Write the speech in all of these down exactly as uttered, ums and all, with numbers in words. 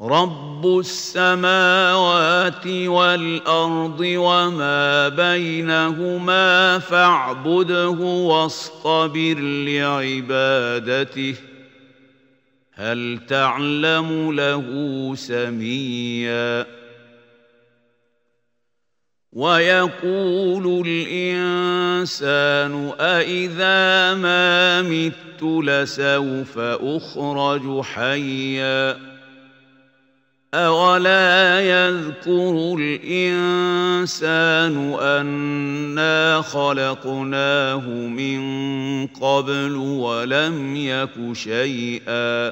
رب السماوات والأرض وما بينهما فاعبده واصطبر لعبادته هل تعلم له سميا ويقول الإنسان أإذا ما مت لسوف أخرج حيا أولا يذكر الإنسان أنا خلقناه من قبل ولم يك شيئا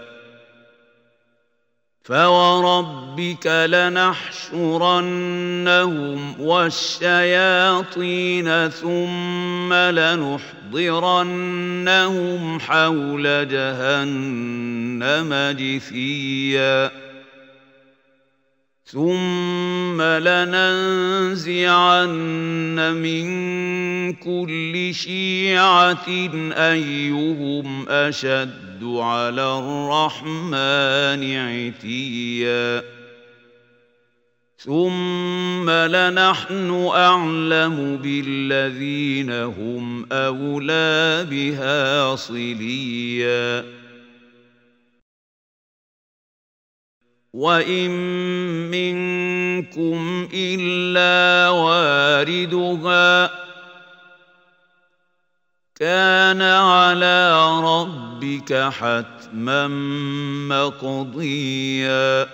فوربك لنحشرنهم والشياطين ثم لنحضرنهم حول جهنم جثيا ثم لننزعن من كل شيعة أيهم أشد على الرحمن عتيا ثم لنحن أعلم بالذين هم أولى بها صليا وإن منكم إلا واردها كان على ربك حتما مقضيا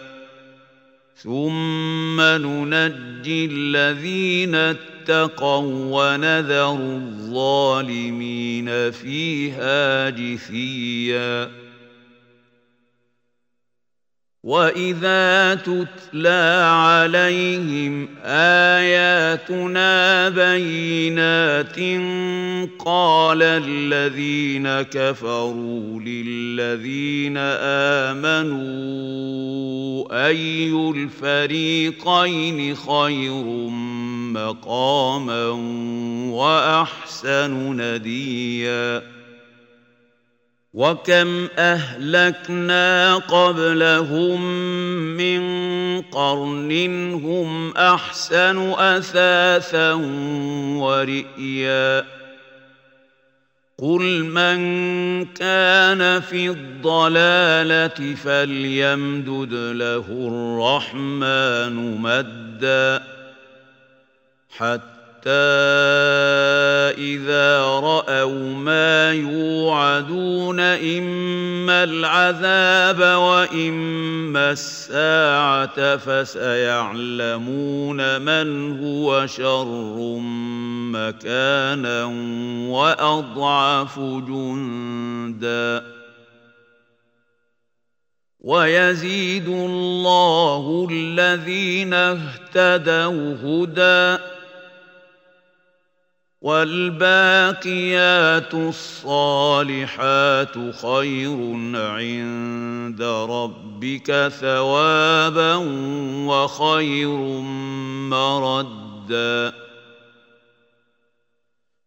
ثم ننجي الذين اتقوا ونذر الظالمين فيها جثيا وإذا تتلى عليهم آياتنا بينات قال الذين كفروا للذين آمنوا أي الفريقين خير مقاما وأحسن نديا وكم أهلكنا قبلهم من قرن هم أحسن أثاثا ورئيا قل من كان في الضلالة فليمدد له الرحمن مدا حتى حتى إذا رأوا ما يوعدون إما العذاب وإما الساعة فسيعلمون من هو شر مكانا وأضعف جندا ويزيد الله الذين اهتدوا هدى والباقيات الصالحات خير عند ربك ثوابا وخير مردا